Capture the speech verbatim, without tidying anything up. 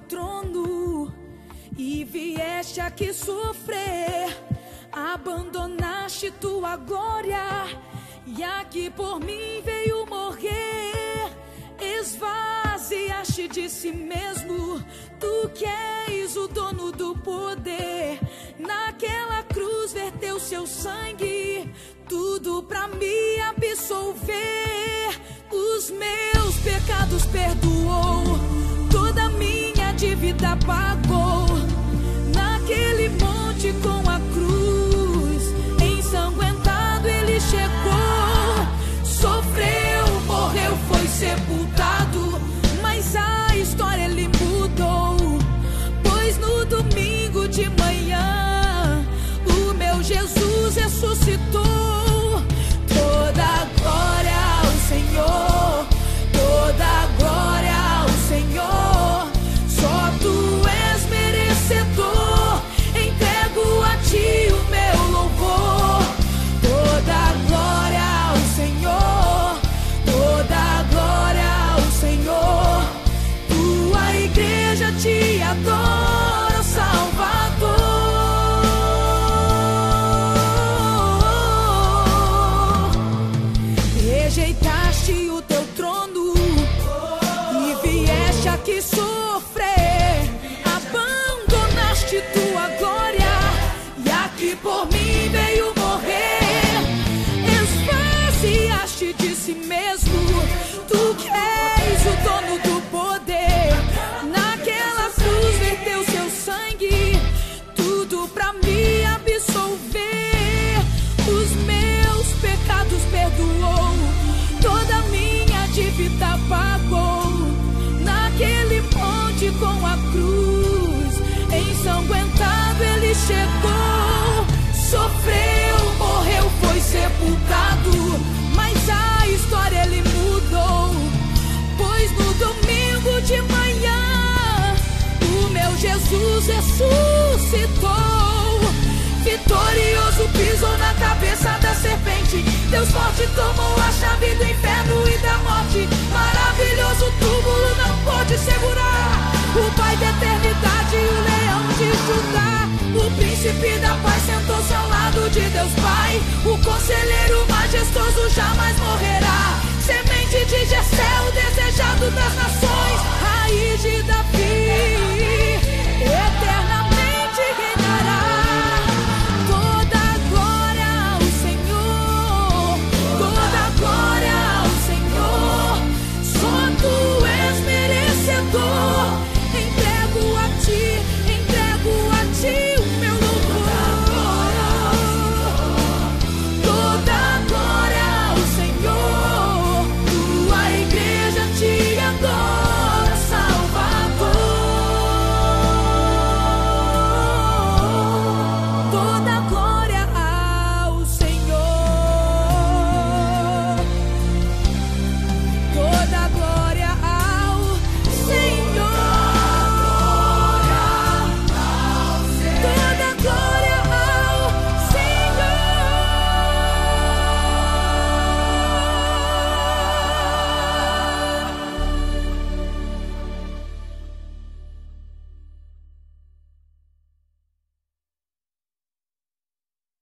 trono e vieste aqui sofrer. Abandonaste tua glória e aqui por mim veio morrer. Esvaziaste de si mesmo, tu que és o dono do poder. Naquela cruz verteu seu sangue, tudo pra me absolver. Os meus pecados perdoou, toda minha dívida pagou. Naquele monte com a cruz, ensanguentado ele chegou. Sofreu, morreu, foi sepultado, mas a história ele mudou. Pois no domingo de manhã, o meu Jesus ressuscitou. Toda glória ao Senhor, toda glória ao Senhor, só tu és merecedor. Entrego a ti o meu louvor. Toda glória ao Senhor, toda glória ao Senhor. Tua igreja te adora, Salvador. Rejeitaste o teu trono e vieste aqui sofrer. Abandonaste tua glória e aqui por mim veio morrer. Esvaziaste de si mesmo, tu que és o dono do poder. Naquela cruz verteu seu sangue, tudo pra me absolver. Os meus pecados perdoou, toda minha dívida pagou. Naquele monte com a cruz, ensanguentado ele chegou. Sofreu, morreu, foi sepultado, mas a história ele mudou. Pois no domingo de manhã, o meu Jesus ressuscitou. Vitorioso pisou na cabeça da serpente. Deus forte tomou a chave do inferno e da morte. Maravilhoso túmulo não pode segurar o Pai da eternidade, o leão de Judá. O príncipe da paz sentou-se ao lado de Deus Pai. O conselheiro majestoso jamais morrerá. Semente de Jessé, o desejado das nações, raiz de Davi,